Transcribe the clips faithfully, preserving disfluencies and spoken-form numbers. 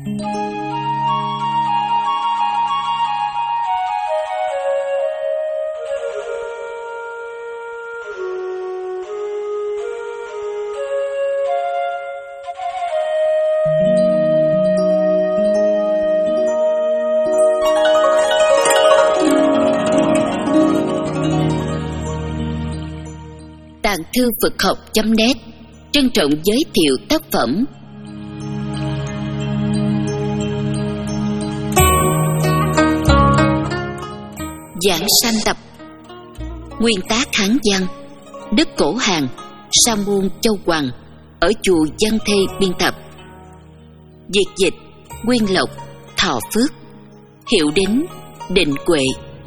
Tàng thư Phật học chấm net trân trọng giới thiệu tác phẩm Giảng sanh tập. Nguyên tác Hán văn, Đức Cổ Hàn, Sa Môn Châu Hoàng, ở chùa Văn Thê biên tập. Việt dịch Nguyên Lộc, Thọ Phước. Hiệu đính Định Huệ.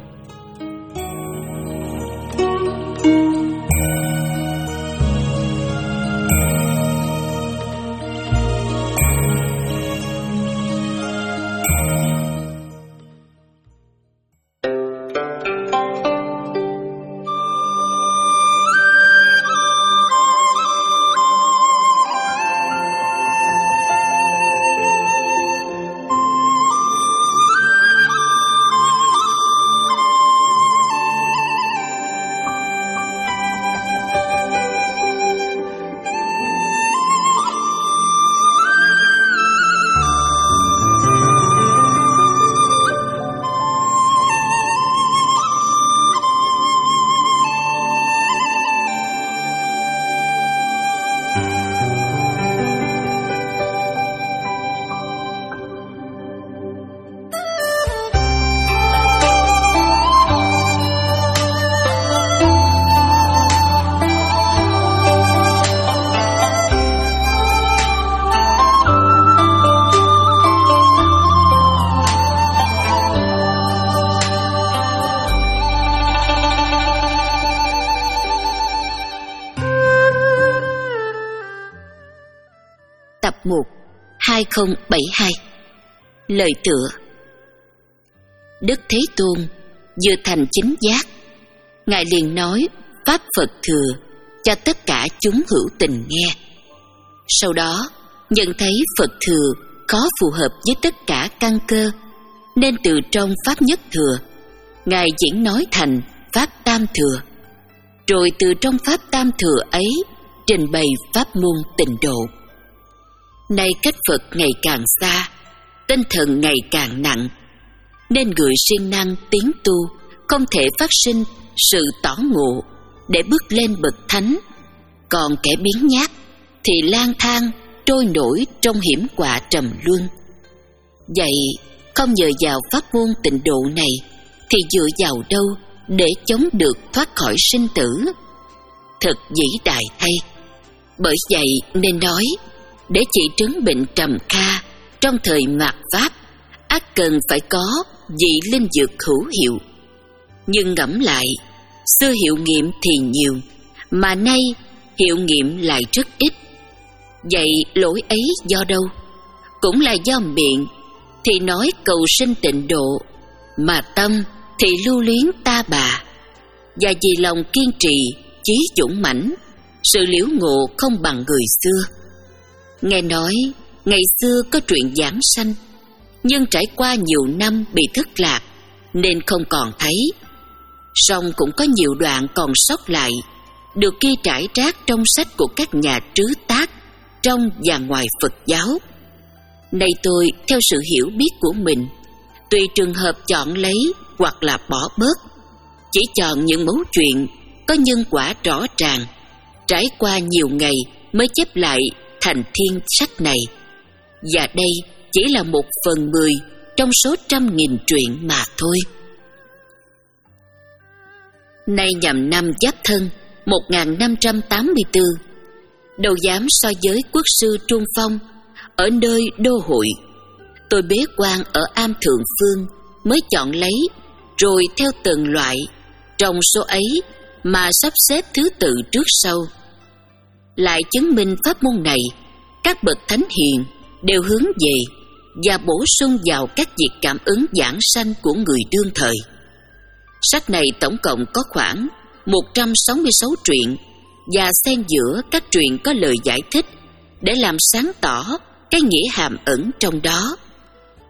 Tập một hai không bảy hai. Lời tựa. Đức Thế Tôn vừa thành chính giác, Ngài liền nói Pháp Phật thừa cho tất cả chúng hữu tình nghe. Sau đó nhận thấy Phật thừa khó phù hợp với tất cả căn cơ, nên từ trong Pháp Nhất Thừa Ngài diễn nói thành Pháp Tam Thừa, rồi từ trong Pháp Tam Thừa ấy trình bày pháp môn tịnh độ. Nay cách Phật ngày càng xa, tinh thần ngày càng nặng, nên người siêng năng tiến tu không thể phát sinh sự tỏ ngộ để bước lên bậc thánh, còn kẻ biếng nhác thì lang thang trôi nổi trong hiểm họa trầm luân. Vậy không nhờ vào pháp môn tịnh độ này thì dựa vào đâu để chống được thoát khỏi sinh tử? Thật vĩ đại thay. Bởi vậy nên nói, để trị trấn bệnh trầm kha trong thời mạt Pháp, ắt cần phải có vị linh dược hữu hiệu. Nhưng ngẫm lại, xưa hiệu nghiệm thì nhiều, mà nay hiệu nghiệm lại rất ít. Vậy lỗi ấy do đâu? Cũng là do miệng thì nói cầu sinh tịnh độ, mà tâm thì lưu luyến ta bà. Và vì lòng kiên trì, chí dũng mãnh, sự liễu ngộ không bằng người xưa. Nghe nói ngày xưa có truyện giảng sanh, nhưng trải qua nhiều năm bị thất lạc nên không còn thấy. Song cũng có nhiều đoạn còn sót lại, được ghi trải rác trong sách của các nhà trứ tác trong và ngoài Phật giáo. Nay tôi theo sự hiểu biết của mình, tùy trường hợp chọn lấy hoặc là bỏ bớt, chỉ chọn những mấu chuyện có nhân quả rõ ràng, trải qua nhiều ngày mới chép lại thành thiên sách này. Và đây chỉ là một phần mười trong số trăm nghìn truyện mà thôi. Nay nhằm năm Giáp Thân một nghìn năm trăm tám mươi tư, đâu dám so với quốc sư Trung Phong ở nơi đô hội. Tôi bế quan ở Am Thượng Phương mới chọn lấy, rồi theo từng loại, trong số ấy mà sắp xếp thứ tự trước sau. Lại chứng minh pháp môn này, các bậc thánh hiền đều hướng về và bổ sung vào các việc cảm ứng giảng sanh của người đương thời. Sách này tổng cộng có khoảng một trăm sáu mươi sáu truyện, và xen giữa các truyện có lời giải thích để làm sáng tỏ cái nghĩa hàm ẩn trong đó.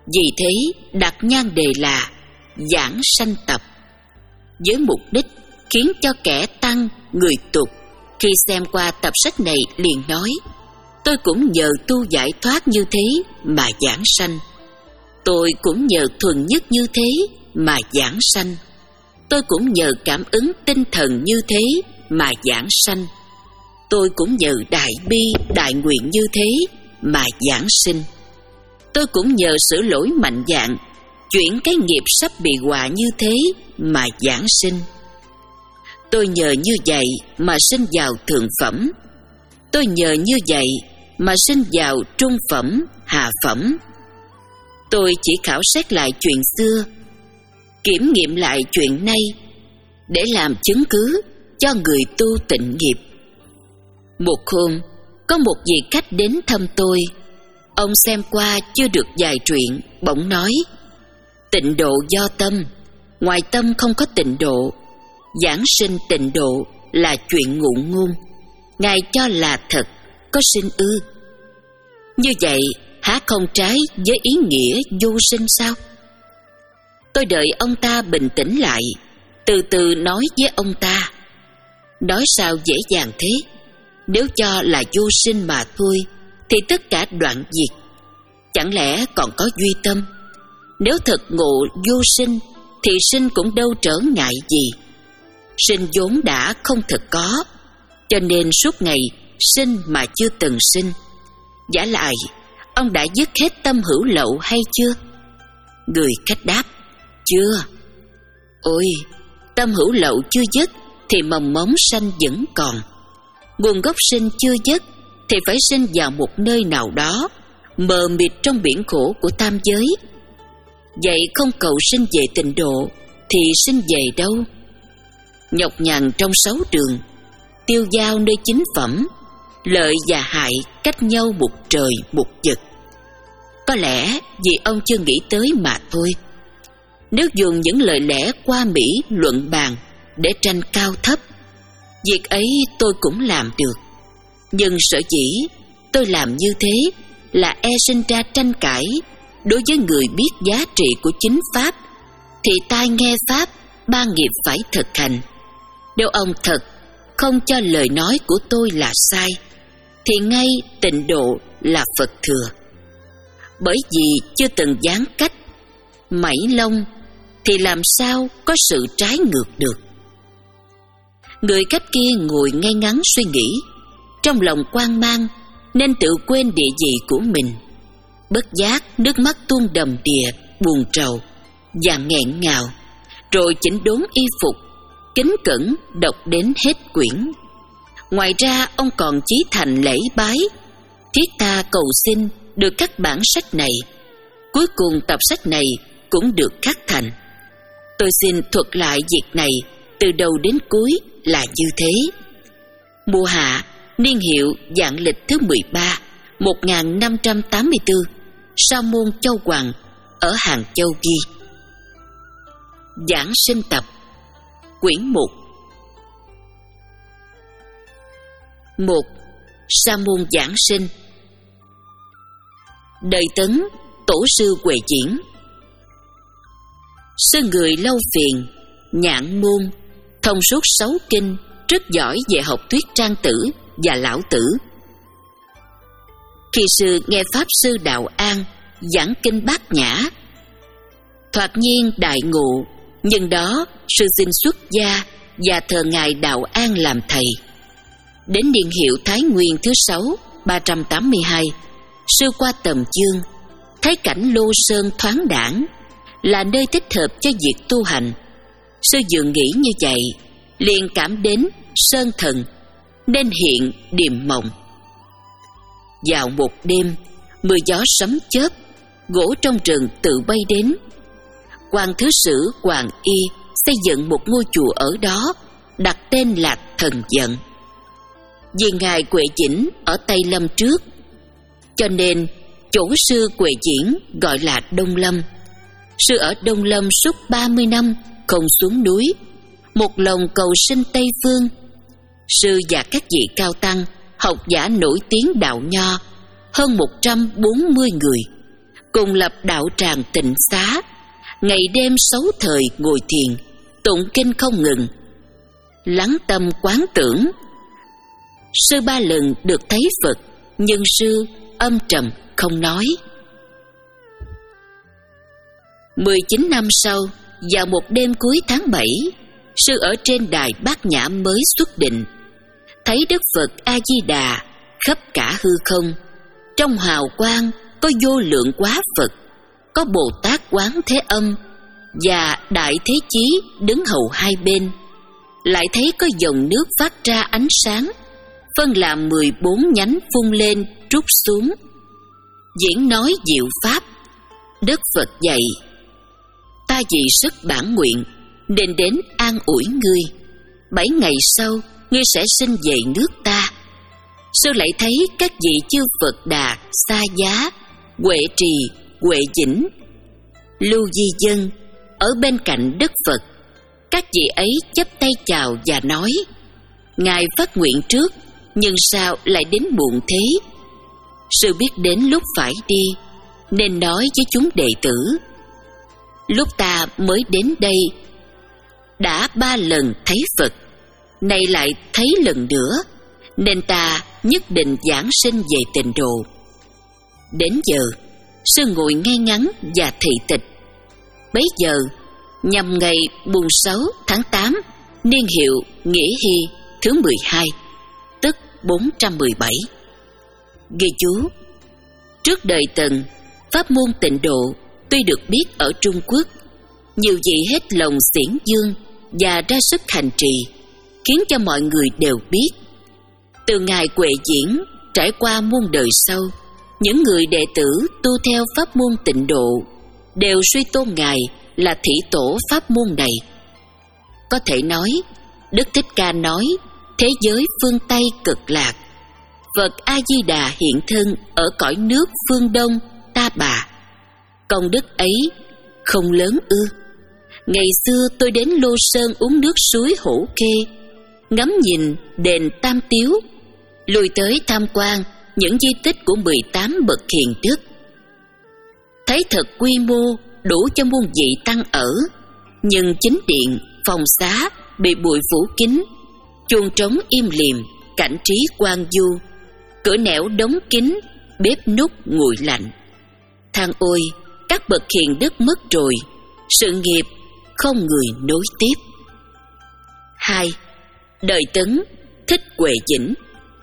Vì thế đặt nhan đề là Giảng Sanh Tập, với mục đích khiến cho kẻ tăng, người tục khi xem qua tập sách này liền nói: tôi cũng nhờ tu giải thoát như thế mà giảng sanh. Tôi cũng nhờ thuần nhất như thế mà giảng sanh. Tôi cũng nhờ cảm ứng tinh thần như thế mà giảng sanh. Tôi cũng nhờ đại bi, đại nguyện như thế mà giảng sinh. Tôi cũng nhờ sửa lỗi mạnh dạn, chuyển cái nghiệp sắp bị họa như thế mà giảng sinh. Tôi nhờ như vậy mà sinh vào thượng phẩm. Tôi nhờ như vậy mà sinh vào trung phẩm, hạ phẩm. Tôi chỉ khảo sát lại chuyện xưa, kiểm nghiệm lại chuyện nay, để làm chứng cứ cho người tu tịnh nghiệp. Một hôm, có một vị khách đến thăm tôi. Ông xem qua chưa được vài truyện, bỗng nói: tịnh độ do tâm, ngoài tâm không có tịnh độ. Giảng sinh tịnh độ là chuyện ngụ ngôn, Ngài cho là thật, có sinh ư? Như vậy há không trái với ý nghĩa vô sinh sao? Tôi đợi ông ta bình tĩnh lại, từ từ nói với ông ta: nói sao dễ dàng thế? Nếu cho là vô sinh mà thôi thì tất cả đoạn diệt, chẳng lẽ còn có duy tâm? Nếu thật ngộ vô sinh thì sinh cũng đâu trở ngại gì. Sinh vốn đã không thật có, cho nên suốt ngày sinh mà chưa từng sinh. Vả lại, ông đã dứt hết tâm hữu lậu hay chưa? Người khách đáp: chưa. Ôi, tâm hữu lậu chưa dứt thì mầm móng sanh vẫn còn. Nguồn gốc sinh chưa dứt thì phải sinh vào một nơi nào đó mờ mịt trong biển khổ của tam giới. Vậy không cầu sinh về tịnh độ thì sinh về đâu? Nhọc nhằn trong sáu đường, tiêu dao nơi chính phẩm, lợi và hại cách nhau một trời một vực. Có lẽ vì ông chưa nghĩ tới mà thôi. Nếu dùng những lời lẽ qua mỹ luận bàn để tranh cao thấp, việc ấy tôi cũng làm được. Nhưng sở dĩ tôi làm như thế là e sinh ra tranh cãi. Đối với người biết giá trị của chính Pháp thì tai nghe Pháp, ba nghiệp phải thực hành. Nếu ông thật không cho lời nói của tôi là sai, thì ngay tịnh độ là Phật thừa. Bởi vì chưa từng gián cách, mảy lông, thì làm sao có sự trái ngược được. Người khách kia ngồi ngay ngắn suy nghĩ, trong lòng hoang mang nên tự quên địa vị của mình. Bất giác nước mắt tuôn đầm đìa, buồn rầu và nghẹn ngào, rồi chỉnh đốn y phục, kính cẩn đọc đến hết quyển. Ngoài ra ông còn chí thành lễ bái, thiết tha cầu xin được các bản sách này. Cuối cùng tập sách này cũng được khắc thành. Tôi xin thuật lại việc này từ đầu đến cuối là như thế. Mùa hạ, niên hiệu vạn lịch thứ mười ba, một nghìn năm trăm tám mươi tư, Sa môn Châu Hoàng ở Hàng Châu ghi. Giảng sinh tập, quyển một. Một. Sa môn giảng sinh. Đời Tấn, tổ sư Huệ Diễn. Sư người lâu phiền, nhạn môn, thông suốt sáu kinh, rất giỏi về học thuyết Trang Tử và Lão Tử. Khi sư nghe pháp sư Đạo An giảng kinh Bát Nhã, thoạt nhiên đại ngộ, nhưng đó sư xin xuất gia và thờ ngài Đạo An làm thầy. Đến niên hiệu Thái Nguyên thứ sáu, ba trăm tám mươi hai, sư qua Tầm Dương, thấy cảnh Lô Sơn thoáng đãng, là nơi thích hợp cho việc tu hành. Sư vừa nghĩ như vậy, liền cảm đến sơn thần, nên hiện điềm mộng. Vào một đêm, mưa gió sấm chớp, gỗ trong rừng tự bay đến. Quan thứ sử Hoàng Y xây dựng một ngôi chùa ở đó, đặt tên là Thần Giận. Vì ngài Huệ Diễn ở Tây Lâm trước, cho nên chỗ sư Huệ Diễn gọi là Đông Lâm. Sư ở Đông Lâm suốt ba mươi năm không xuống núi, một lòng cầu sinh Tây Phương. Sư và các vị cao tăng, học giả nổi tiếng đạo nho hơn một trăm bốn mươi người, cùng lập đạo tràng tịnh xá, ngày đêm sáu thời ngồi thiền, tụng kinh không ngừng, lắng tâm quán tưởng. Sư ba lần được thấy Phật, nhưng sư âm trầm không nói. Mười chín năm sau, vào một đêm cuối tháng bảy, sư ở trên đài Bát Nhã mới xuất định, thấy Đức Phật A Di Đà khắp cả hư không. Trong hào quang có vô lượng quá Phật, có Bồ Tát Quán Thế Âm và Đại Thế Chí đứng hầu hai bên. Lại thấy có dòng nước phát ra ánh sáng, phân làm mười bốn nhánh phun lên trút xuống, diễn nói diệu pháp. Đức Phật dạy: ta vì sức bản nguyện nên đến an ủi ngươi. Bảy ngày sau ngươi sẽ sinh về nước ta. Sư lại thấy các vị chư Phật Đà, Sa Giá, Huệ Trì, Huệ Dĩnh, Lưu Di Dân ở bên cạnh Đức Phật. Các vị ấy chắp tay chào và nói: ngài phát nguyện trước, nhưng sao lại đến muộn thế? Sư biết đến lúc phải đi, nên nói với chúng đệ tử: lúc ta mới đến đây đã ba lần thấy Phật, nay lại thấy lần nữa, nên ta nhất định giảng sinh về tịnh độ. Đến giờ, sư ngồi ngay ngắn và thị tịch. Bấy giờ, nhằm ngày mùng sáu tháng tám, niên hiệu Nghĩa Hy thứ mười hai, tức bốn trăm mười bảy. Ghi chú: trước đời Tần, pháp môn tịnh độ tuy được biết ở Trung Quốc, nhiều vị hết lòng xiển dương và ra sức hành trì, khiến cho mọi người đều biết. Từ ngài Huệ Diễn trải qua muôn đời sau, những người đệ tử tu theo pháp môn tịnh độ đều suy tôn ngài là thủy tổ pháp môn này. Có thể nói, Đức Thích Ca nói thế giới phương Tây cực lạc, Phật A Di Đà hiện thân ở cõi nước phương Đông Ta Bà. Công đức ấy không lớn ư? Ngày xưa tôi đến Lô Sơn uống nước suối Hổ Khê, ngắm nhìn đền Tam Tiếu, lùi tới tham quan những di tích của mười tám bậc hiền đức. Thấy thật quy mô đủ cho muôn vị tăng ở, nhưng chính điện, phòng xá bị bụi phủ kín, chuông trống im lìm, cảnh trí quang du, cửa nẻo đóng kín, bếp núc nguội lạnh. Than ôi, các bậc hiền đức mất rồi, sự nghiệp không người nối tiếp. Hai, đời Tấn Thích Huệ Dĩnh.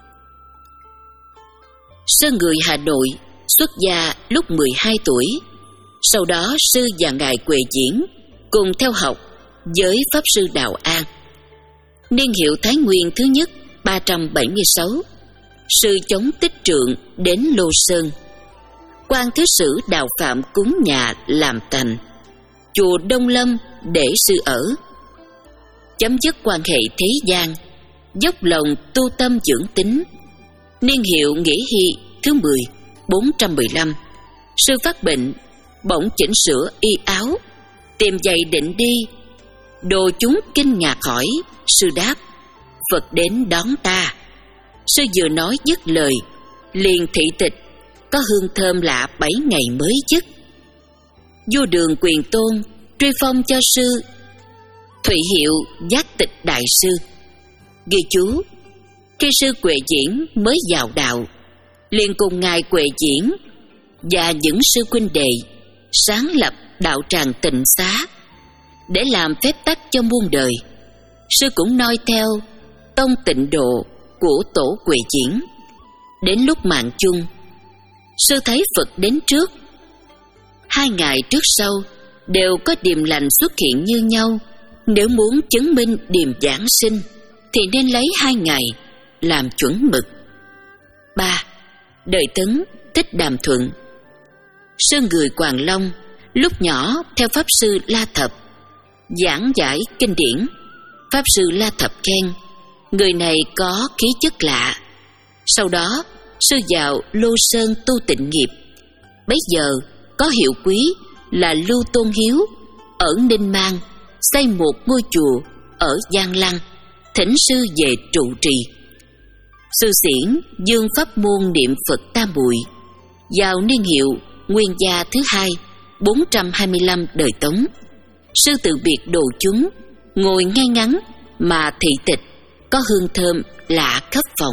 Sư người Hà Nội, xuất gia lúc mười hai tuổi. Sau đó sư và ngài Huệ Diễn cùng theo học với Pháp sư Đạo An. Niên hiệu Thái Nguyên thứ nhất ba trăm bảy mươi sáu, sư chống Tích Trượng đến Lô Sơn. Quan thứ sử Đạo Phạm cúng nhà làm thành, chùa Đông Lâm để sư ở. Chấm dứt quan hệ thế gian, dốc lòng tu tâm dưỡng tính. Niên hiệu Nghĩa Hy thứ mười, bốn trăm mười lăm, sư phát bệnh, bỗng chỉnh sửa y áo, tìm giày định đi. Đồ chúng kinh ngạc hỏi, sư đáp: Phật đến đón ta. Sư vừa nói dứt lời, liền thị tịch, có hương thơm lạ bảy ngày mới dứt. Vua Đường Quyền Tôn truy phong cho sư thụy hiệu Giác Tịch Đại Sư. Ghi chú: khi sư Huệ Diễn mới vào đạo, liền cùng ngài Huệ Diễn và những sư huynh đệ sáng lập đạo tràng Tịnh Xá để làm phép tắc cho muôn đời. Sư cũng noi theo tông tịnh độ của tổ Huệ Diễn. Đến lúc mạng chung, sư thấy Phật đến trước. Hai ngày trước sau đều có điềm lành xuất hiện như nhau. Nếu muốn chứng minh điềm giảng sinh thì nên lấy hai ngày làm chuẩn mực. Ba, đời Tấn Thích Đàm Thuận. Sư người Quảng Long, lúc nhỏ theo Pháp sư La Thập giảng giải kinh điển. Pháp sư La Thập khen người này có khí chất lạ. Sau đó sư vào Lô Sơn tu tịnh nghiệp. Bấy giờ có hiệu quý là Lưu Tôn Hiếu ở Ninh Mang xây một ngôi chùa ở Giang Lăng, thỉnh sư về trụ trì. Sư xiển dương pháp môn niệm Phật Tam Muội. Vào niên hiệu Nguyên Gia thứ hai, bốn trăm hai mươi lăm đời Tống. Sư từ biệt đồ chúng, ngồi ngay ngắn mà thị tịch, có hương thơm lạ khắp phòng.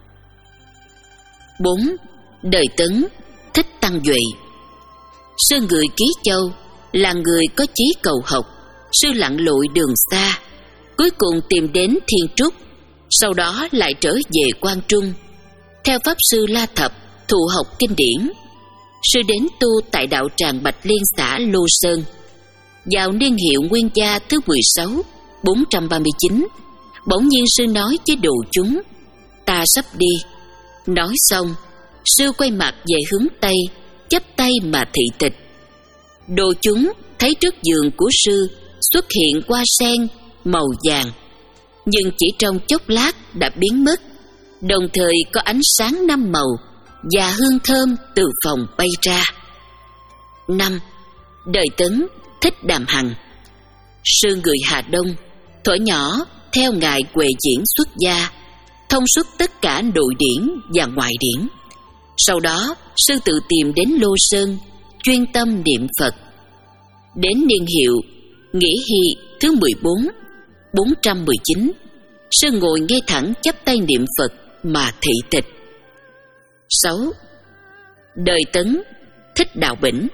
Bốn. Đời Tấn, Thích Tăng Duệ. Sư người Ký Châu là người có chí cầu học. Sư lặn lội đường xa, cuối cùng tìm đến Thiên Trúc, sau đó lại trở về Quan Trung. Theo pháp sư La Thập thụ học kinh điển. Sư đến tu tại đạo tràng Bạch Liên xã Lô Sơn. Vào niên hiệu Nguyên Gia thứ mười sáu, bốn trăm ba mươi chín, bỗng nhiên sư nói với đồ chúng: ta sắp đi. Nói xong, sư quay mặt về hướng Tây, chắp tay mà thị tịch. Đồ chúng thấy trước giường của sư xuất hiện hoa sen màu vàng, nhưng chỉ trong chốc lát đã biến mất, đồng thời có ánh sáng năm màu và hương thơm từ phòng bay ra. Năm. Đời Tấn, Thích Đàm Hằng. Sư người Hà Đông, thuở nhỏ theo ngài Huệ Diễn xuất gia, thông suốt tất cả nội điển và ngoại điển. Sau đó, sư tự tìm đến Lô Sơn, chuyên tâm niệm Phật. Đến niên hiệu Nghĩa Hy thứ mười bốn, bốn trăm mười chín, sư ngồi ngay thẳng chắp tay niệm Phật mà thị tịch. Sáu. Đời Tấn, Thích Đạo Bỉnh.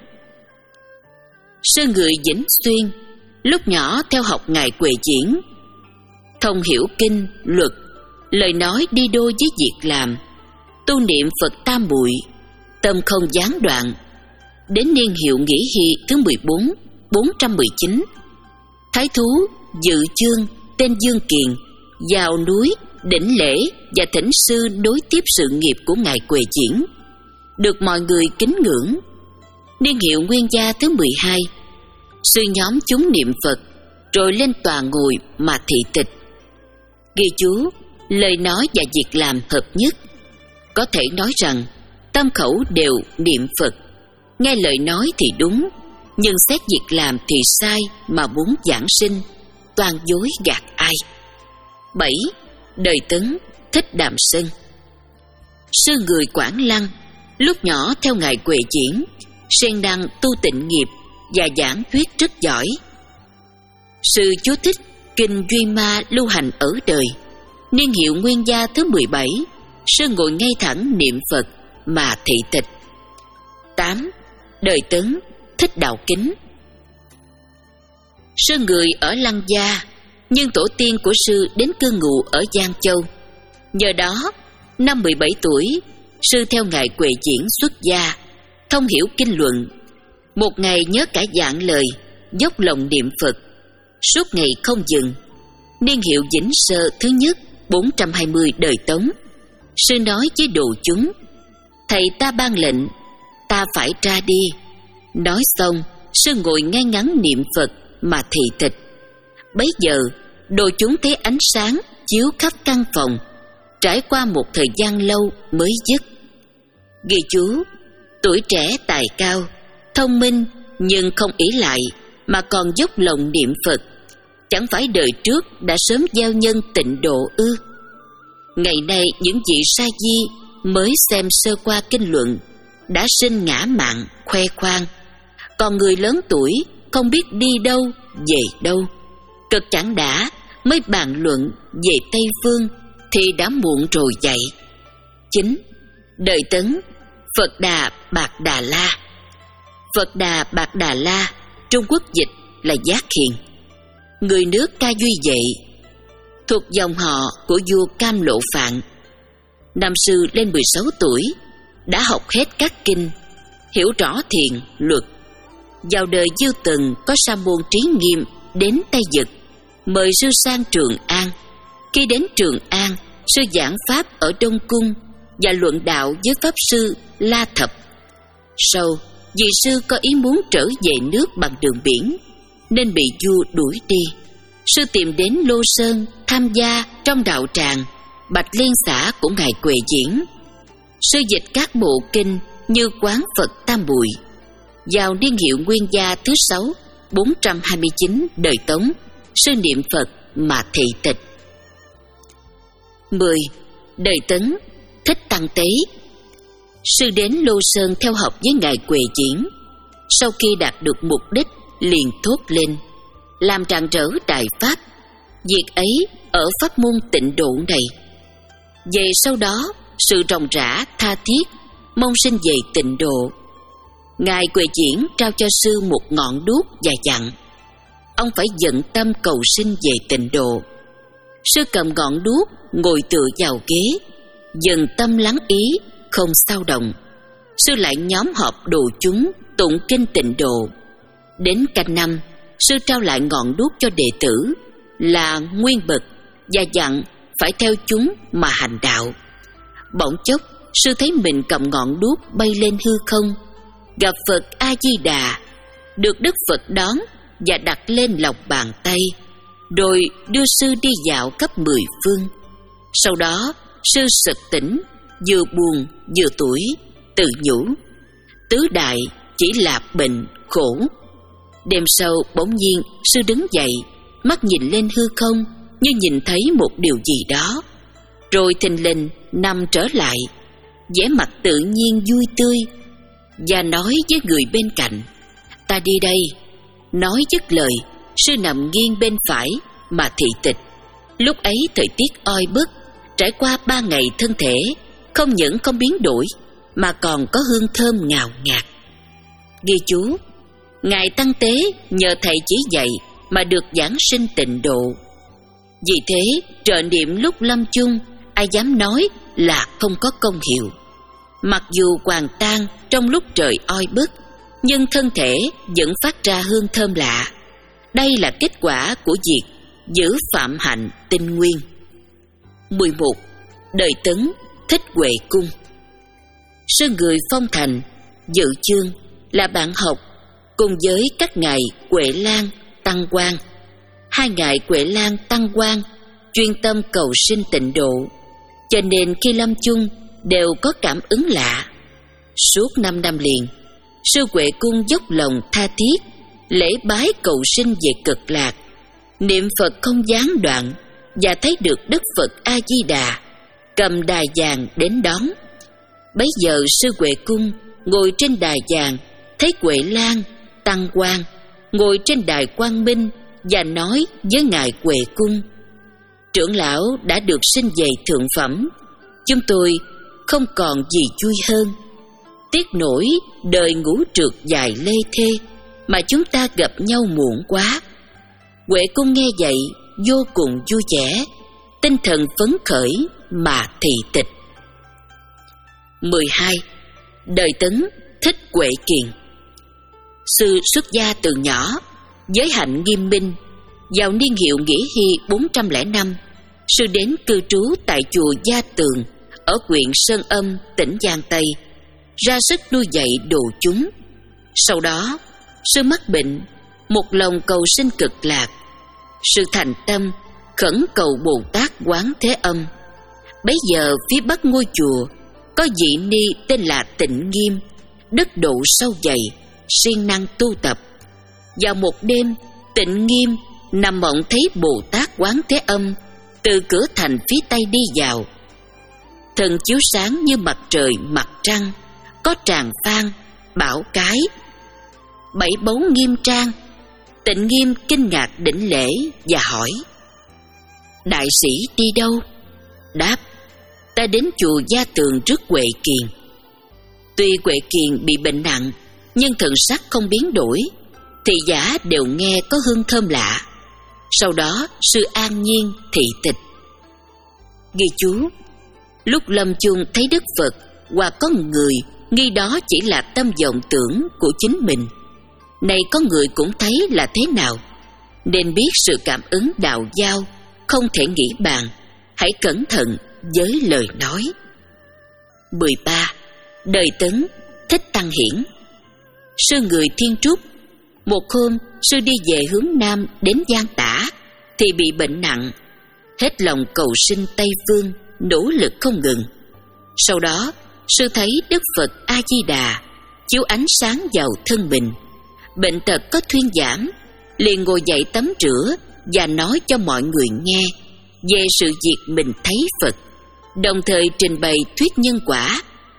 Sư người Vĩnh Xuyên, lúc nhỏ theo học ngài Huệ Diễn, thông hiểu kinh, luật, lời nói đi đôi với việc làm, tu niệm Phật tam muội, tâm không gián đoạn. Đến niên hiệu Nghĩa Hy thứ mười bốn, bốn trăm mười chín, thái thú Dự Chương tên Dương Kiền vào núi đỉnh lễ và thỉnh sư đối tiếp sự nghiệp của ngài Huệ Diễn, được mọi người kính ngưỡng. Niên hiệu Nguyên Gia thứ mười hai, sư nhóm chúng niệm Phật rồi lên tòa ngồi mà thị tịch. Ghi chú: lời nói và việc làm hợp nhất. Có thể nói rằng tâm khẩu đều niệm Phật, nghe lời nói thì đúng, nhưng xét việc làm thì sai mà muốn giảng sinh, toàn dối gạt ai. Bảy. Đời Tấn, Thích Đàm Sơn. Sư người Quảng Lăng, lúc nhỏ theo ngài Huệ Diễn, siêng năng tu tịnh nghiệp và giảng thuyết rất giỏi. Sư chú thích kinh Duy Ma lưu hành ở đời. Niên hiệu Nguyên Gia thứ mười bảy, sư ngồi ngay thẳng niệm Phật mà thị tịch. Tám. Đời Tấn, Thích Đạo Kính. Sư người ở Lăng Gia, nhưng tổ tiên của sư đến cư ngụ ở Giang Châu. Nhờ đó, năm mười bảy tuổi, sư theo ngài Huệ Diễn xuất gia, thông hiểu kinh luận. Một ngày nhớ cả vạn lời, dốc lòng niệm Phật, suốt ngày không dừng. Niên hiệu Vĩnh Sơ thứ nhất, bốn trăm hai mươi đời Tống, sư nói với đồ chúng: thầy ta ban lệnh, ta phải ra đi. Nói xong, sư ngồi ngay ngắn niệm Phật mà thị tịch. Bấy giờ, đồ chúng thấy ánh sáng chiếu khắp căn phòng, trải qua một thời gian lâu mới dứt. Ghi chú: tuổi trẻ tài cao, thông minh nhưng không ỷ lại mà còn dốc lòng niệm Phật, chẳng phải đời trước đã sớm gieo nhân tịnh độ ư? Ngày nay những vị sa di mới xem sơ qua kinh luận đã sinh ngã mạn khoe khoang, còn người lớn tuổi không biết đi đâu về đâu, cực chẳng đã mới bàn luận về Tây Phương thì đã muộn rồi vậy. Chín. Đời Tấn, Phật Đà Bạc Đà La. Phật Đà Bạc Đà La, Trung Quốc dịch là Giác Hiền, người nước Ca Duy Vệ, thuộc dòng họ của vua Cam Lộ Phạn. Năm sư lên mười sáu tuổi, đã học hết các kinh, hiểu rõ thiền, luật. Vào đời Dư Tần có sa môn Trí Nghiêm đến Tây Dực, mời sư sang Trường An. Khi đến Trường An, sư giảng pháp ở Đông Cung và luận đạo với pháp sư La Thập. Sau, vì sư có ý muốn trở về nước bằng đường biển, nên bị vua đuổi đi. Sư tìm đến Lô Sơn tham gia trong đạo tràng Bạch Liên xã của ngài Huệ Diễn. Sư dịch các bộ kinh như Quán Phật Tam Muội. Vào niên hiệu Nguyên Gia thứ sáu, bốn trăm hai mươi chín đời Tống, sư niệm Phật mà thị tịch. Mười. Đời Tấn, Thích Tăng Tế. sư đến Lô Sơn theo học với ngài Huệ Diễn. Sau khi đạt được mục đích, liền thốt lên: làm tràn trở đại pháp. Việc ấy ở pháp môn tịnh độ này. Về sau đó, sự ròng rã tha thiết mong sinh về tịnh độ. Ngài Huệ Diễn trao cho sư một ngọn đuốc và dặn ông phải dẫn tâm cầu sinh về tịnh độ. Sư cầm ngọn đuốc, ngồi tựa vào ghế, dần tâm lắng ý, không xao động. Sư lại nhóm họp đồ chúng tụng kinh tịnh độ. Đến canh năm, sư trao lại ngọn đuốc cho đệ tử là Nguyên Bật và dặn phải theo chúng mà hành đạo. Bỗng chốc, sư thấy mình cầm ngọn đuốc bay lên hư không, gặp Phật A Di Đà, được Đức Phật đón và đặt lên lòng bàn tay, rồi đưa sư đi dạo khắp mười phương. Sau đó, sư sực tỉnh, vừa buồn vừa tủi, tự nhủ: tứ đại chỉ là bệnh khổ. Đêm sau bỗng nhiên sư đứng dậy, mắt nhìn lên hư không như nhìn thấy một điều gì đó, rồi thình lình nằm trở lại, vẻ mặt tự nhiên vui tươi, và nói với người bên cạnh: ta đi đây. Nói dứt lời, sư nằm nghiêng bên phải mà thị tịch. Lúc ấy thời tiết oi bức, trải qua ba ngày thân thể không những không biến đổi mà còn có hương thơm ngào ngạt. Ghi chú: ngài Tăng Tế nhờ thầy chỉ dạy mà được giảng sinh tịnh độ. Vì thế trợ niệm lúc lâm chung, ai dám nói là không có công hiệu. Mặc dù hoàn tang trong lúc trời oi bức, nhưng thân thể vẫn phát ra hương thơm lạ. Đây là kết quả của việc giữ phạm hạnh tinh nguyên. mười một. Đời Tấn Thích Huệ Cung. Sư người Phong Thành, Dự Chương là bạn học cùng với các ngài Huệ Lan, Tăng Quang. Hai ngài Huệ Lan, Tăng Quang chuyên tâm cầu sinh tịnh độ, cho nên khi lâm chung đều có cảm ứng lạ. Suốt năm năm liền, sư Huệ Cung dốc lòng tha thiết lễ bái cầu sinh về Cực Lạc, niệm Phật không gián đoạn, và thấy được Đức Phật A Di Đà cầm đài vàng đến đón. Bấy giờ sư Huệ Cung ngồi trên đài vàng, thấy Huệ Lan, Tăng Quang ngồi trên đài Quang Minh, và nói với ngài Huệ Cung: trưởng lão đã được sinh về thượng phẩm, chúng tôi không còn gì vui hơn. Tiếc nổi đời ngũ trượt dài lê thê, mà chúng ta gặp nhau muộn quá. Huệ Cung nghe vậy vô cùng vui vẻ, tinh thần phấn khởi mà thị tịch. mười hai. Đời Tấn Thích Huệ Kiền. Sư xuất gia từ nhỏ, giới hạnh nghiêm minh. Vào niên hiệu Nghĩa Hy bốn trăm lẻ năm, sư đến cư trú tại chùa Gia Tường ở huyện Sơn Âm, tỉnh Giang Tây, ra sức nuôi dạy độ chúng. Sau đó, sư mắc bệnh, một lòng cầu sinh Cực Lạc. Sư thành tâm khẩn cầu Bồ Tát Quán Thế Âm. Bấy giờ phía bắc ngôi chùa có vị ni tên là Tịnh Nghiêm, đức độ sâu dày, siêng năng tu tập. Vào một đêm, Tịnh Nghiêm nằm mộng thấy Bồ Tát Quán Thế Âm từ cửa thành phía tây đi vào. Thần chiếu sáng như mặt trời mặt trăng, có tràng phan, bảo cái, bảy báu nghiêm trang. Tịnh Nghiêm kinh ngạc đảnh lễ và hỏi: đại sĩ đi đâu? Đáp: ta đến chùa Gia Tường trước Huệ Kiền. Tuy Huệ Kiền bị bệnh nặng, nhưng thần sắc không biến đổi, thị giả đều nghe có hương thơm lạ. Sau đó sư an nhiên thị tịch. Ghi chú: lúc lâm chung thấy Đức Phật hoặc có người nghi đó chỉ là tâm vọng tưởng của chính mình. Này có người cũng thấy là thế nào, nên biết sự cảm ứng đạo giao không thể nghĩ bàn, hãy cẩn thận với lời nói. mười ba. Đời Tấn Thích Tăng Hiển. Sư người Thiên Trúc. Một hôm, sư đi về hướng nam đến Giang Tả thì bị bệnh nặng, hết lòng cầu sinh Tây Phương, nỗ lực không ngừng. Sau đó, sư thấy Đức Phật A Di Đà chiếu ánh sáng vào thân mình, bệnh tật có thuyên giảm, liền ngồi dậy tắm rửa và nói cho mọi người nghe về sự việc mình thấy Phật, đồng thời trình bày thuyết nhân quả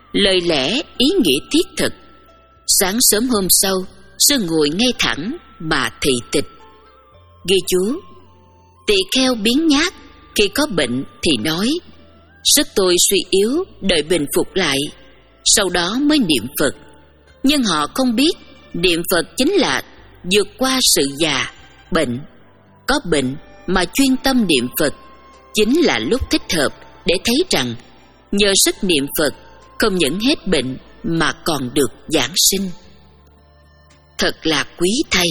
lời lẽ ý nghĩa thiết thực. Sáng sớm hôm sau, sư ngồi ngay thẳng mà thị tịch. Ghi chú: tỳ kheo biếng nhác, khi có bệnh thì nói: sức tôi suy yếu, đợi bình phục lại, sau đó mới niệm Phật. Nhưng họ không biết niệm Phật chính là vượt qua sự già, bệnh. Có bệnh mà chuyên tâm niệm Phật chính là lúc thích hợp để thấy rằng nhờ sức niệm Phật không những hết bệnh mà còn được giảng sinh. Thật là quý thay.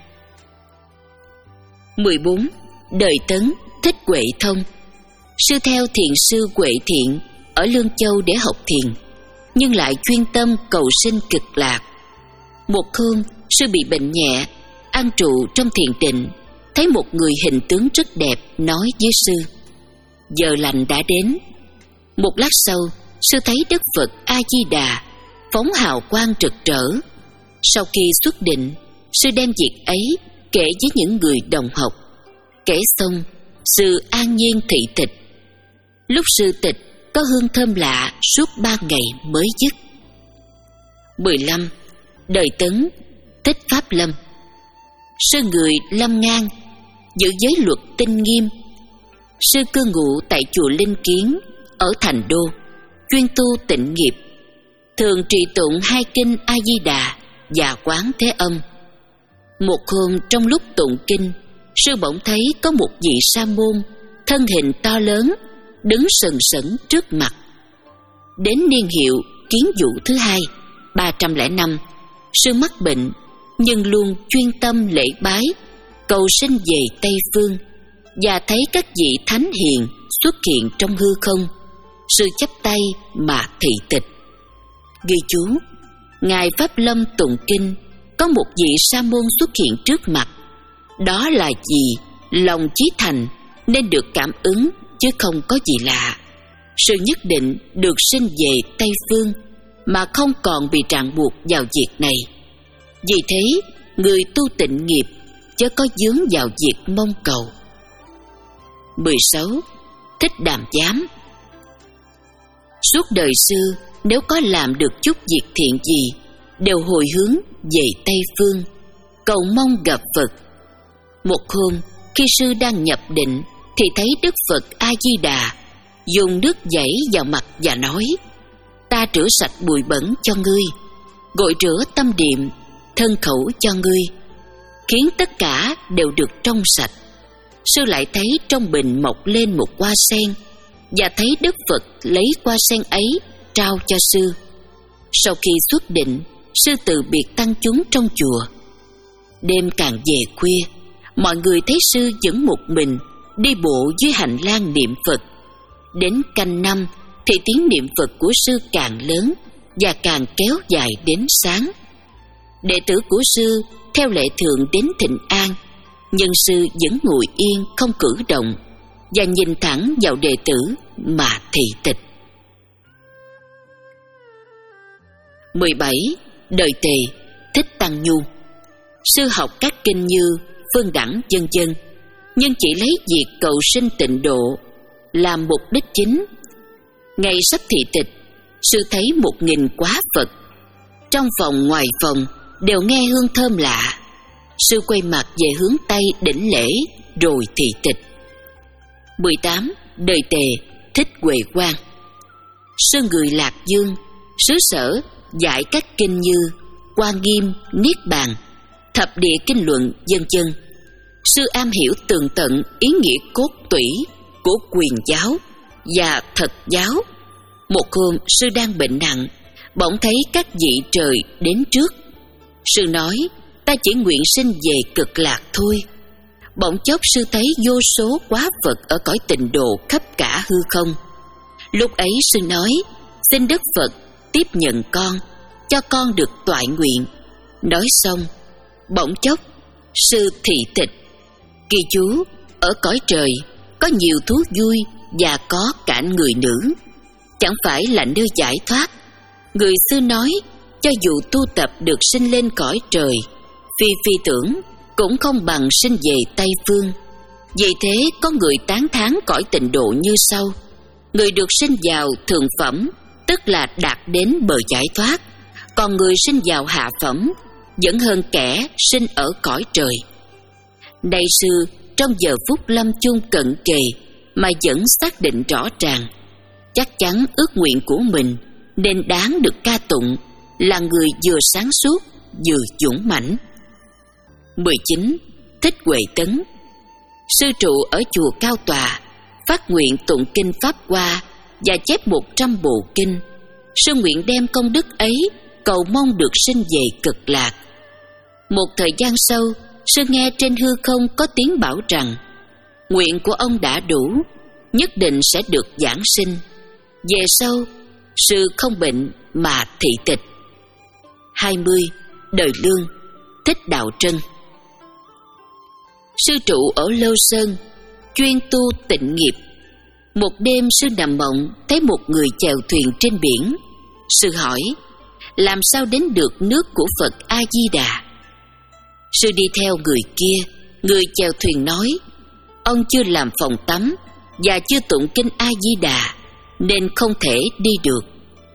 mười bốn. Đời Tấn Thích Huệ Thông. Sư theo thiền sư Huệ Thiện ở Lương Châu để học thiền, nhưng lại chuyên tâm cầu sinh cực lạc. Một hôm, sư bị bệnh nhẹ, an trụ trong thiền định, thấy một người hình tướng rất đẹp nói với sư: giờ lành đã đến. Một lát sau, sư thấy Đức Phật A Di Đà phóng hào quang rực rỡ. Sau khi xuất định, sư đem việc ấy kể với những người đồng học. Kể xong, sư an nhiên thị tịch. Lúc sư tịch, có hương thơm lạ suốt ba ngày mới dứt. mười lăm. Đời Tấn Thích Pháp Lâm. Sư người Lâm Ngang, giữ giới luật tinh nghiêm. Sư cư ngụ tại chùa Linh Kiến ở Thành Đô, chuyên tu tịnh nghiệp, thường trì tụng hai kinh A Di Đà và Quán Thế Âm. Một hôm trong lúc tụng kinh, sư bỗng thấy có một vị sa môn thân hình to lớn đứng sừng sững trước mặt. Đến niên hiệu Kiến Dụ thứ hai, ba trăm lẻ năm, sư mắc bệnh nhưng luôn chuyên tâm lễ bái, cầu sinh về Tây Phương, và thấy các vị thánh hiền xuất hiện trong hư không. Sư chắp tay mà thị tịch. Ghi chú: ngài Pháp Lâm tụng kinh, có một vị sa môn xuất hiện trước mặt. Đó là vì lòng chí thành nên được cảm ứng, chứ không có gì lạ. Sư nhất định được sinh về Tây Phương mà không còn bị ràng buộc vào việc này. Vì thế, người tu tịnh nghiệp chớ có vướng vào việc mong cầu. mười sáu. Thích Đàm Giám. Suốt đời sư, nếu có làm được chút việc thiện gì, đều hồi hướng về Tây Phương, cầu mong gặp Phật. Một hôm, khi sư đang nhập định, thì thấy Đức Phật A Di Đà dùng nước dẫy vào mặt và nói: ta rửa sạch bụi bẩn cho ngươi, gội rửa tâm điệm, thân khẩu cho ngươi, khiến tất cả đều được trong sạch. Sư lại thấy trong bình mọc lên một hoa sen, và thấy Đức Phật lấy hoa sen ấy trao cho sư. Sau khi xuất định, sư từ biệt tăng chúng trong chùa. Đêm càng về khuya, mọi người thấy sư vẫn một mình đi bộ dưới hành lang niệm Phật. Đến canh năm thì tiếng niệm Phật của sư càng lớn và càng kéo dài đến sáng. Đệ tử của sư theo lệ thường đến thỉnh an, nhưng sư vẫn ngồi yên không cử động và nhìn thẳng vào đệ tử mà thị tịch. mười bảy. Đời Tề Thích Tăng Nhu. Sư học các kinh như Phương Đẳng vân vân, nhưng chỉ lấy việc cầu sinh tịnh độ làm mục đích chính. Ngày sắp thị tịch, sư thấy một nghìn quá Phật, trong phòng ngoài phòng đều nghe hương thơm lạ. Sư quay mặt về hướng Tây đảnh lễ rồi thị tịch. mười tám. Đời Tề Thích Huệ Quang. Sư người Lạc Dương, xứ sở dạy các kinh như Quan Nghiêm, Niết Bàn, Thập Địa Kinh Luận vân vân. Sư am hiểu tường tận ý nghĩa cốt tủy của Quyền giáo và Thật giáo. Một hôm sư đang bệnh nặng, bỗng thấy các vị trời đến trước. Sư nói: ta chỉ nguyện sinh về cực lạc thôi. Bỗng chốc sư thấy vô số quá Phật ở cõi tịnh độ khắp cả hư không. Lúc ấy sư nói: xin Đức Phật tiếp nhận con, cho con được toại nguyện. Nói xong, bỗng chốc sư thị tịch. Ghi chú: ở cõi trời có nhiều thú vui và có cả người nữ, chẳng phải là nơi giải thoát. Người xưa nói, cho dù tu tập được sinh lên cõi trời, phi phi tưởng cũng không bằng sinh về Tây Phương. Vì thế có người tán thán cõi tịnh độ như sau: người được sinh vào thượng phẩm, tức tức là đạt đến bờ giải thoát. Còn người sinh vào hạ phẩm vẫn hơn kẻ sinh ở cõi trời. Nay sư trong giờ phút lâm chung cận kề mà vẫn xác định rõ ràng, chắc chắn ước nguyện của mình nên đáng được ca tụng, là người vừa sáng suốt vừa dũng mãnh. mười chín. Thích Huệ Tấn. Sư trụ ở chùa Cao Tòa, phát nguyện tụng kinh Pháp Hoa và chép một trăm bộ kinh. Sư nguyện đem công đức ấy cầu mong được sinh về Cực Lạc. Một thời gian sau, sư nghe trên hư không có tiếng bảo rằng nguyện của ông đã đủ, nhất định sẽ được giảng sinh. Về sau, sư không bệnh mà thị tịch. hai mươi. Đời Lương. Thích Đạo Trân. Sư trụ ở Lô Sơn, chuyên tu tịnh nghiệp. Một đêm sư nằm mộng thấy một người chèo thuyền trên biển. Sư hỏi, làm sao đến được nước của Phật A-di-đà? Sư đi theo người kia. Người chèo thuyền nói, ông chưa làm phòng tắm và chưa tụng kinh A-di-đà nên không thể đi được.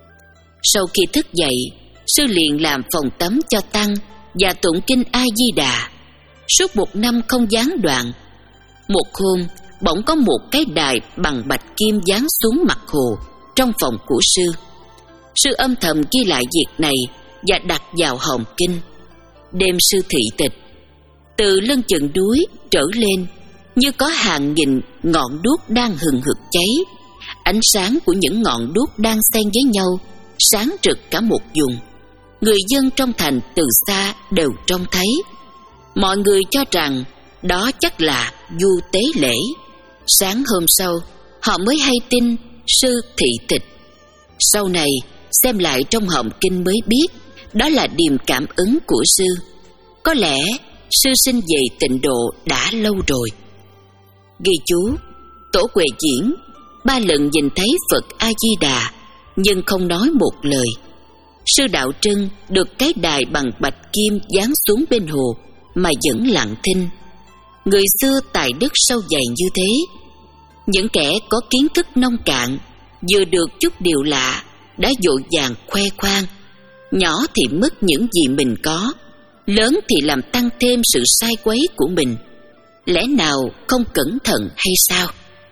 Sau khi thức dậy, sư liền làm phòng tắm cho tăng và tụng kinh A-di-đà. Suốt một năm không gián đoạn. Một hôm, bỗng có một cái đài bằng bạch kim giáng xuống mặt hồ trong phòng của sư. Sư âm thầm ghi lại việc này và đặt vào hòm kinh. Đêm sư thị tịch, từ lưng chừng đuối trở lên như có hàng nghìn ngọn đuốc đang hừng hực cháy. Ánh sáng của những ngọn đuốc đang xen với nhau sáng rực cả một vùng. Người dân trong thành từ xa đều trông thấy. Mọi người cho rằng đó chắc là du tế lễ. Sáng hôm sau, họ mới hay tin sư thị tịch. Sau này xem lại trong hòm kinh mới biết đó là điềm cảm ứng của sư. Có lẽ sư sinh về tịnh độ đã lâu rồi. Ghi chú: Tổ Huệ Diễn ba lần nhìn thấy Phật A-di-đà nhưng không nói một lời. Sư Đạo Trân được cái đài bằng bạch kim giáng xuống bên hồ mà vẫn lặng thinh. Người xưa tài đức sâu dày như thế. Những kẻ có kiến thức nông cạn vừa được chút điều lạ đã vội vàng khoe khoang. Nhỏ thì mất những gì mình có, lớn thì làm tăng thêm sự sai quấy của mình. Lẽ nào không cẩn thận hay sao?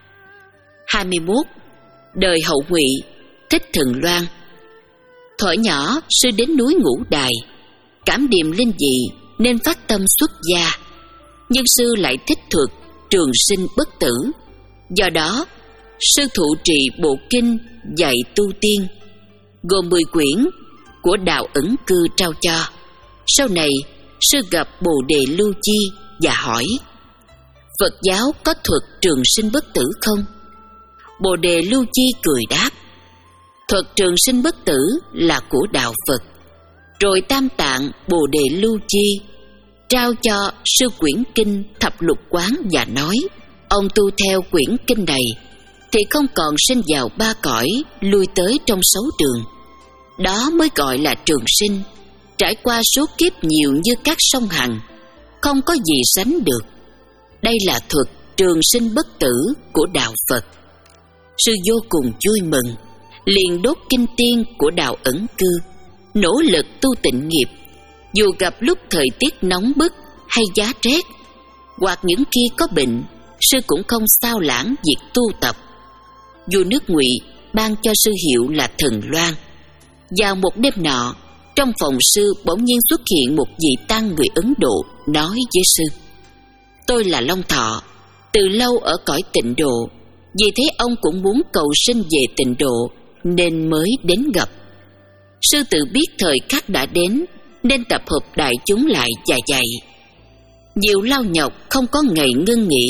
hai mươi mốt. Đời Hậu Ngụy. Thích Thần Loan. Thuở nhỏ sư đến núi Ngũ Đài, cảm điềm linh dị nên phát tâm xuất gia. Nhưng sư lại thích thuật trường sinh bất tử. Do đó sư thụ trì bộ kinh dạy tu tiên, gồm mười quyển của Đạo Ẩn Cư trao cho. Sau này sư gặp Bồ Đề Lưu Chi và hỏi: Phật giáo có thuật trường sinh bất tử không? Bồ Đề Lưu Chi cười đáp: Thuật trường sinh bất tử là của đạo Phật. Rồi Tam Tạng Bồ Đề Lưu Chi trao cho sư quyển kinh Thập Lục Quán và nói: ông tu theo quyển kinh này thì không còn sinh vào ba cõi, lui tới trong sáu đường. Đó mới gọi là trường sinh, trải qua số kiếp nhiều như các sông Hằng, không có gì sánh được. Đây là thuật trường sinh bất tử của đạo Phật. Sư vô cùng vui mừng, liền đốt kinh tiên của Đạo Ẩn Cư, nỗ lực tu tịnh nghiệp. Dù gặp lúc thời tiết nóng bức hay giá rét, hoặc những khi có bệnh, sư cũng không sao lãng việc tu tập. Vua nước Ngụy ban cho sư hiệu là Thần Loan. Vào một đêm nọ, trong phòng sư bỗng nhiên xuất hiện một vị tăng người Ấn Độ, nói với sư: tôi là Long Thọ, từ lâu ở cõi tịnh độ, vì thế ông cũng muốn cầu sinh về tịnh độ nên mới đến gặp. Sư tự biết thời khắc đã đến nên tập hợp đại chúng lại và dạy. Nhiều lao nhọc không có ngày ngưng nghỉ.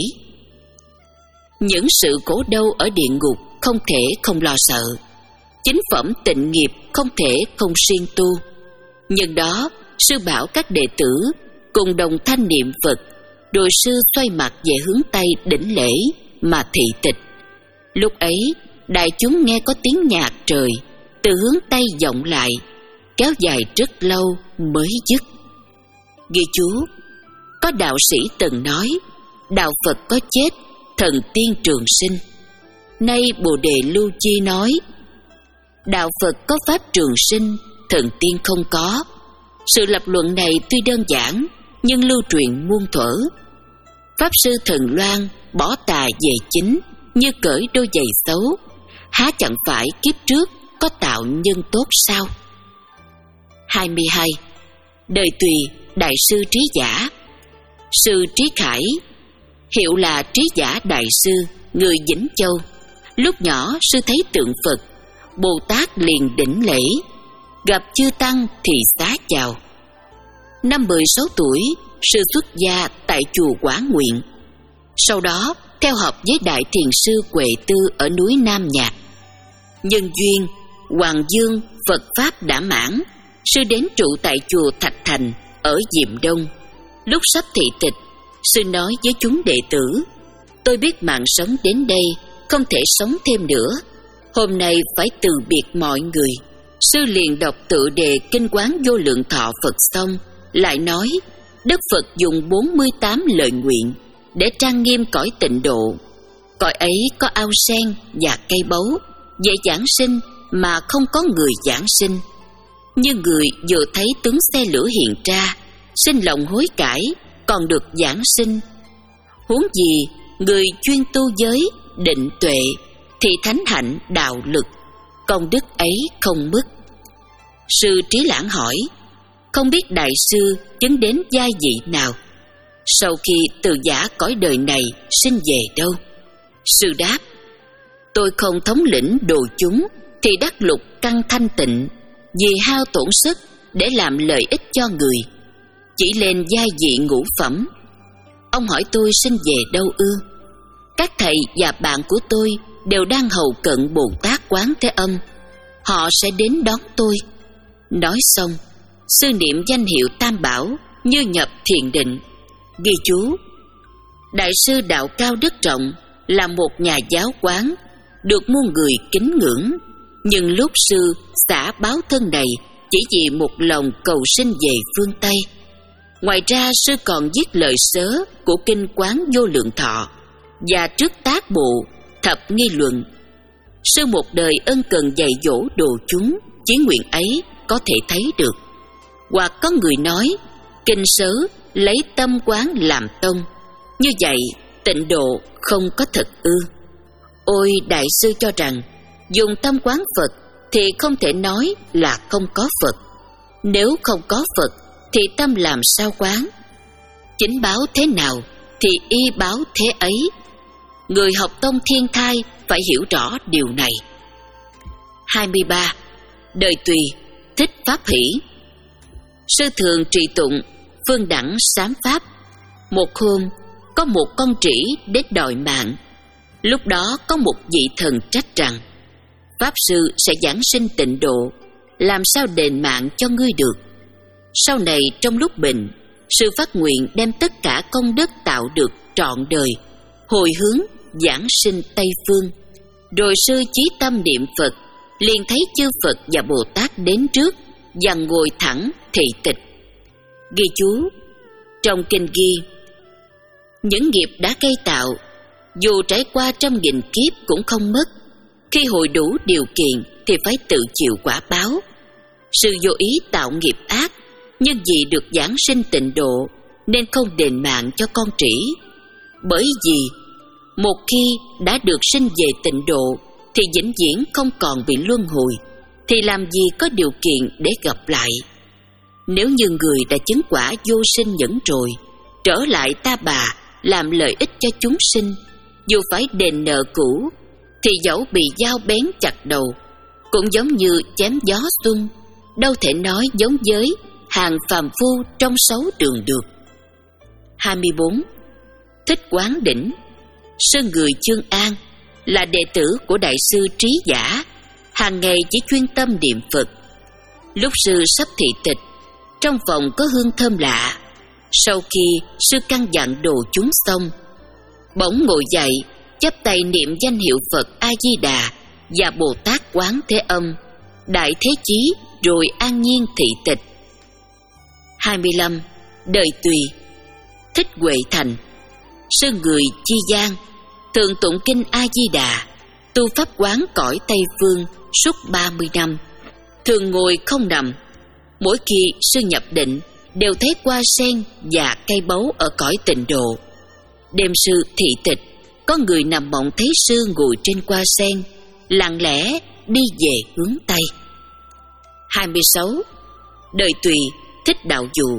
Những sự khổ đau ở địa ngục không thể không lo sợ. Chính phẩm tịnh nghiệp không thể không siêng tu. Nhưng đó sư bảo các đệ tử cùng đồng thanh niệm Phật. Rồi sư xoay mặt về hướng Tây đỉnh lễ mà thị tịch. Lúc ấy đại chúng nghe có tiếng nhạc trời từ hướng Tây vọng lại, kéo dài rất lâu mới dứt. Ghi chú: có đạo sĩ từng nói đạo Phật có chết, thần tiên trường sinh. Nay Bồ Đề Lưu Chi nói: đạo Phật có pháp trường sinh, thần tiên không có. Sự lập luận này tuy đơn giản, nhưng lưu truyền muôn thuở. Pháp sư Thần Loan bỏ tà về chính, như cởi đôi giày xấu, há chẳng phải kiếp trước có tạo nhân tốt sao? hai mươi hai. Đời Tùy, Đại sư Trí Giả. Sư Trí Khải, hiệu là Trí Giả Đại sư, người Vĩnh Châu. Lúc nhỏ sư thấy tượng Phật, Bồ Tát liền đảnh lễ, gặp chư tăng thì xá chào. Năm mười sáu tuổi, sư xuất gia tại chùa Quả Nguyện. Sau đó theo học với Đại Thiền sư Huệ Tư ở núi Nam Nhạc. Nhân duyên, Hoàng Dương Phật Pháp đã mãn, sư đến trụ tại chùa Thạch Thành ở Diệm Đông. Lúc sắp thị tịch, sư nói với chúng đệ tử: tôi biết mạng sống đến đây, không thể sống thêm nữa. Hôm nay phải từ biệt mọi người. Sư liền đọc tự đề Kinh Quán Vô Lượng Thọ Phật xong, lại nói: Đức Phật dùng bốn mươi tám lời nguyện để trang nghiêm cõi tịnh độ. Cõi ấy có ao sen và cây báu, dễ giảng sinh mà không có người giảng sinh. Như người vừa thấy tướng xe lửa hiện ra, sinh lòng hối cải, còn được giảng sinh. Huống gì người chuyên tu giới, định tuệ, thì thánh hạnh đạo lực, công đức ấy không mất. Sư Trí Lãng hỏi: không biết đại sư chứng đến giai vị nào? Sau khi từ giả cõi đời này sinh về đâu? Sư đáp: tôi không thống lĩnh đồ chúng thì đắc lục căn thanh tịnh, vì hao tổn sức để làm lợi ích cho người, chỉ lên giai vị ngũ phẩm. Ông hỏi tôi sinh về đâu ư? Các thầy và bạn của tôi đều đang hầu cận Bồ Tát Quán Thế Âm, họ sẽ đến đón tôi. Nói xong, sư niệm danh hiệu Tam Bảo như nhập thiền định. Ghi chú: Đại sư đạo cao đức trọng, là một nhà giáo quán, được muôn người kính ngưỡng. Nhưng lúc sư xả báo thân này chỉ vì một lòng cầu sinh về phương Tây. Ngoài ra sư còn viết lời sớ của Kinh Quán Vô Lượng Thọ và trước tác bộ Thập Nghi Luận. Sư một đời ân cần dạy dỗ đồ chúng, chí nguyện ấy có thể thấy được. Hoặc có người nói kinh sớ lấy tâm quán làm tông, như vậy tịnh độ không có thật ư? Ôi, đại sư cho rằng dùng tâm quán Phật thì không thể nói là không có Phật. Nếu không có Phật thì tâm làm sao quán? Chính báo thế nào thì y báo thế ấy. Người học tông thiên thai phải hiểu rõ điều này. hai mươi ba. Đời Tùy, Thích Pháp Hỷ. Sư thường trì tụng phương đẳng sám pháp. Một hôm có một con trĩ đến đòi mạng. Lúc đó có một vị thần trách rằng: Pháp sư sẽ giảng sinh tịnh độ, làm sao đền mạng cho ngươi được? Sau này trong lúc bệnh, sư phát nguyện đem tất cả công đức tạo được trọn đời hồi hướng giảng sinh Tây Phương. Rồi sư chí tâm niệm Phật, liền thấy chư Phật và Bồ Tát đến trước và ngồi thẳng thị tịch. Ghi chú: trong kinh ghi: những nghiệp đã gây tạo, dù trải qua trăm nghìn kiếp cũng không mất. Khi hội đủ điều kiện thì phải tự chịu quả báo. Sư vô ý tạo nghiệp ác, nhưng vì được giảng sinh tịnh độ nên không đền mạng cho con trĩ. Bởi vì một khi đã được sinh về tịnh độ thì vĩnh viễn không còn bị luân hồi, thì làm gì có điều kiện để gặp lại. Nếu như người đã chứng quả vô sinh nhẫn rồi, trở lại ta bà làm lợi ích cho chúng sinh, dù phải đền nợ cũ, thì dẫu bị dao bén chặt đầu cũng giống như chém gió xuân, đâu thể nói giống với hàng phàm phu trong sáu đường được. hai mươi bốn. Thích Quán Đỉnh. Sư người Chương An, là đệ tử của đại sư Trí Giả, hàng ngày chỉ chuyên tâm niệm Phật. Lúc sư sắp thị tịch, trong phòng có hương thơm lạ. Sau khi sư căn dặn đồ chúng xong, bỗng ngồi dậy, chắp tay niệm danh hiệu Phật A Di Đà và Bồ Tát Quán Thế Âm, đại thế chí, rồi an nhiên thị tịch. hai mươi lăm. Đời Tùy. Thích Huệ Thành. Sư người Chi Giang, thường tụng kinh A Di Đà. tu pháp quán cõi Tây Phương suốt ba mươi năm, thường ngồi không nằm. Mỗi khi sư nhập định đều thấy hoa sen và cây báu ở cõi tịnh độ. Đêm sư thị tịch, có người nằm mộng thấy sư ngồi trên hoa sen, lặng lẽ đi về hướng Tây. hai mươi sáu. Đời Tùy thích đạo dụ.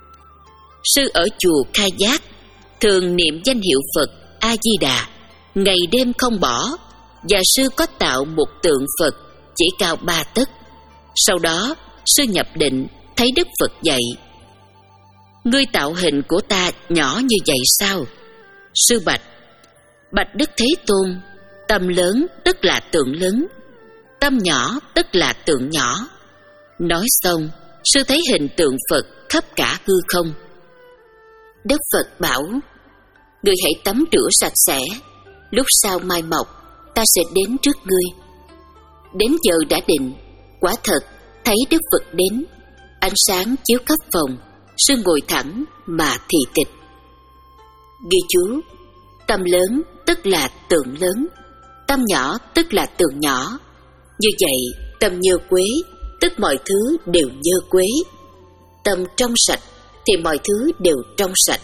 Sư ở chùa Khai Giác, thường niệm danh hiệu Phật A Di Đà, ngày đêm không bỏ, và sư có tạo một tượng Phật chỉ cao ba tấc. Sau đó sư nhập định thấy Đức Phật dạy: ngươi tạo hình của ta nhỏ như vậy sao? Sư bạch: bạch Đức Thế Tôn, tâm lớn tức là tượng lớn, tâm nhỏ tức là tượng nhỏ. Nói xong, sư thấy hình tượng Phật khắp cả hư không. Đức Phật bảo: ngươi hãy tắm rửa sạch sẽ, lúc sau mai mọc ta sẽ đến trước ngươi. Đến giờ đã định, quả thật thấy Đức Phật đến, ánh sáng chiếu khắp phòng, sư ngồi thẳng mà thị tịch. Ghi chú: tâm lớn tức là tượng lớn, tâm nhỏ tức là tượng nhỏ. Như vậy, tâm nhơ quế tức mọi thứ đều nhơ quế. Tâm trong sạch thì mọi thứ đều trong sạch.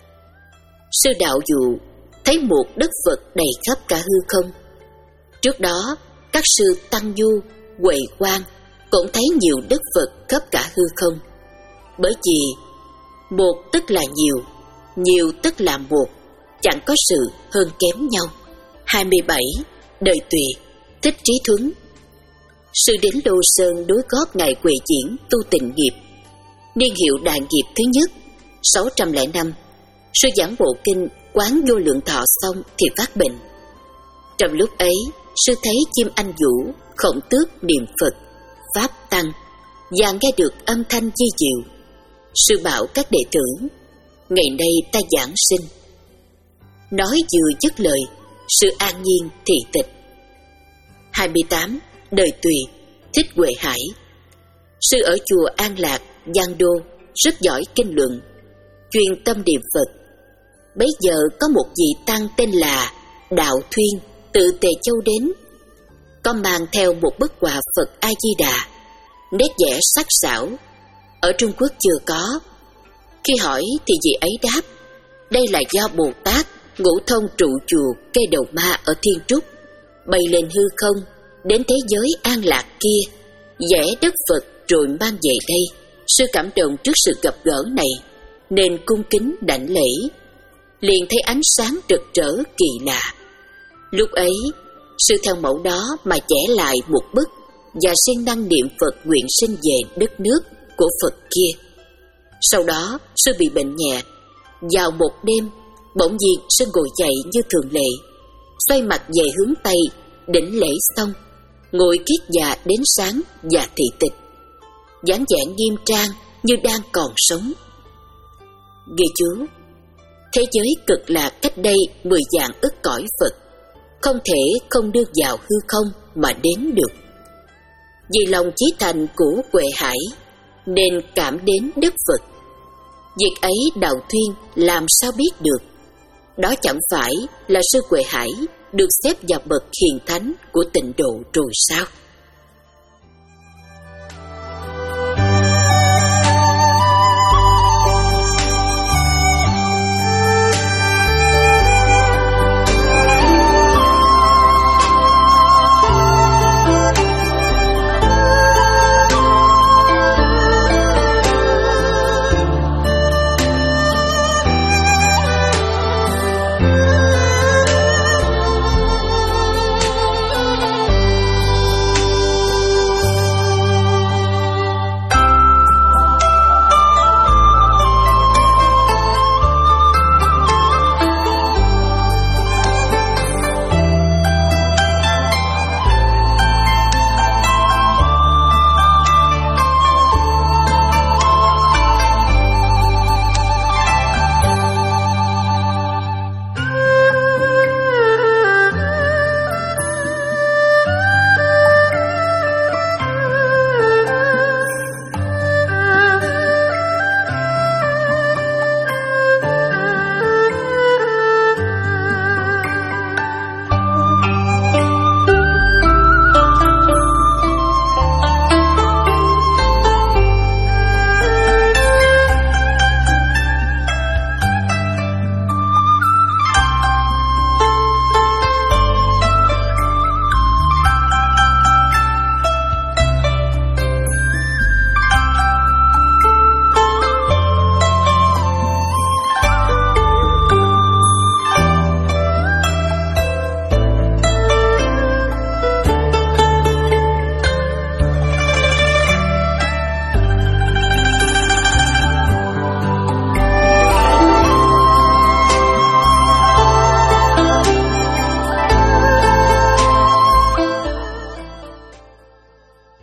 Sư đạo dụ thấy một Đức Phật đầy khắp cả hư không. Trước đó, các sư Tăng Du, Huệ Quang cũng thấy nhiều Đức Phật khắp cả hư không. Bởi vì một tức là nhiều, nhiều tức là một, chẳng có sự hơn kém nhau. hai mươi bảy. Đời Tùy thích trí thuấn. Sư đến Lô Sơn đối góp ngài Huệ Diễn tu tịnh nghiệp. Niên hiệu đại nghiệp thứ nhất, sáu trăm lẻ năm. Sư giảng bộ kinh Quán Vô Lượng Thọ xong thì phát bệnh. Trong lúc ấy, sư thấy chim anh vũ, Khổng Tước niệm Phật, pháp tăng, và nghe được âm thanh di diệu. Sư bảo các đệ tử: ngày nay ta giảng sinh. Nói vừa dứt lời, sư an nhiên thị tịch. hai mươi tám. Đời Tùy thích Huệ Hải. Sư ở chùa An Lạc, Giang Đô, rất giỏi kinh luận, chuyên tâm niệm Phật. Bấy giờ có một vị tăng tên là Đạo Thuyên từ Tề Châu đến, có mang theo một bức họa Phật A Di Đà, nét vẽ sắc sảo, ở Trung Quốc chưa có. Khi hỏi thì vị ấy đáp: đây là do Bồ Tát Ngũ Thông trụ chùa Cây Đầu Ma ở Thiên Trúc, bay lên hư không đến thế giới An Lạc kia, vẽ Đức Phật rồi mang về đây. Sư cảm động trước sự gặp gỡ này, nên cung kính đảnh lễ, liền thấy ánh sáng rực rỡ kỳ lạ. Lúc ấy, sư theo mẫu đó mà vẽ lại một bức, và siêng năng niệm Phật nguyện sinh về đất nước của Phật kia. Sau đó, sư bị bệnh nhẹ. Vào một đêm, bỗng nhiên sư ngồi dậy như thường lệ, xoay mặt về hướng Tây, đỉnh lễ xong, ngồi kiết già đến sáng và thị tịch, dáng vẻ nghiêm trang như đang còn sống. Ghi chú: thế giới cực lạc cách đây mười vạn ức cõi Phật, không thể không đưa vào hư không mà đến được. Vì lòng chí thành của Huệ Hải nên cảm đến Đức Phật. Việc ấy Đạo Thuyên làm sao biết được? Đó chẳng phải là sư Huệ Hải được xếp vào bậc hiền thánh của tịnh độ rồi sao?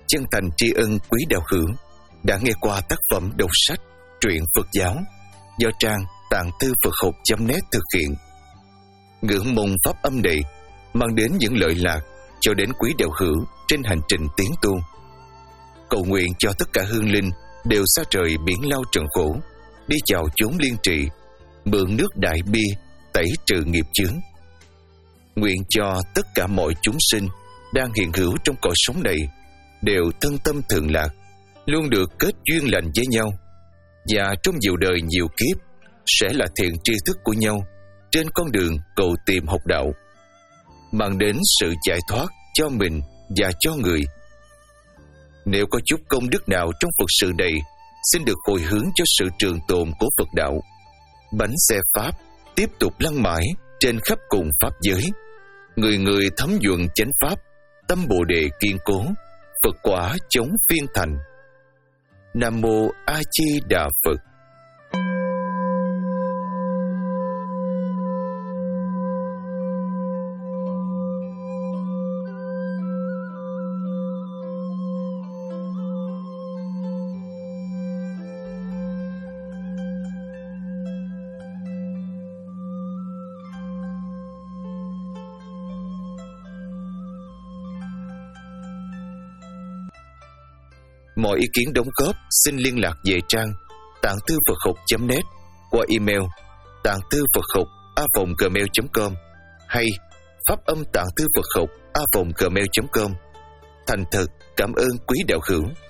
chân thành tri ân quý đạo hữu đã nghe qua tác phẩm đọc sách truyện Phật giáo do trang tạng thư Phật học chấm net thực hiện. Ngưỡng mong pháp âm này mang đến những lợi lạc cho đến quý đạo hữu trên hành trình tiến tu. Cầu nguyện cho tất cả hương linh đều xa trời biển lao trần khổ, đi chào chốn liên trị, mượn nước đại bi tẩy trừ nghiệp chướng. Nguyện cho tất cả mọi chúng sinh đang hiện hữu trong cõi sống này đều thân tâm thượng lạc, luôn được kết duyên lành với nhau, và trong nhiều đời nhiều kiếp sẽ là thiện tri thức của nhau trên con đường cầu tìm học đạo, mang đến sự giải thoát cho mình và cho người. Nếu có chút công đức nào trong Phật sự này, xin được hồi hướng cho sự trường tồn của Phật đạo. Bánh xe Pháp tiếp tục lăn mãi trên khắp cùng Pháp giới. Người người thấm nhuận chánh Pháp, tâm Bồ Đề kiên cố, Phật quả chống phiên thành. Nam Mô A Di Đà Phật. Mọi ý kiến đóng góp xin liên lạc về trang tạng thư Phật học chấm net qua email tạng thư Phật học a vòng gmail chấm com hay pháp âm tạng thư Phật học a vòng gmail chấm com. Thành thật cảm ơn quý đạo hữu.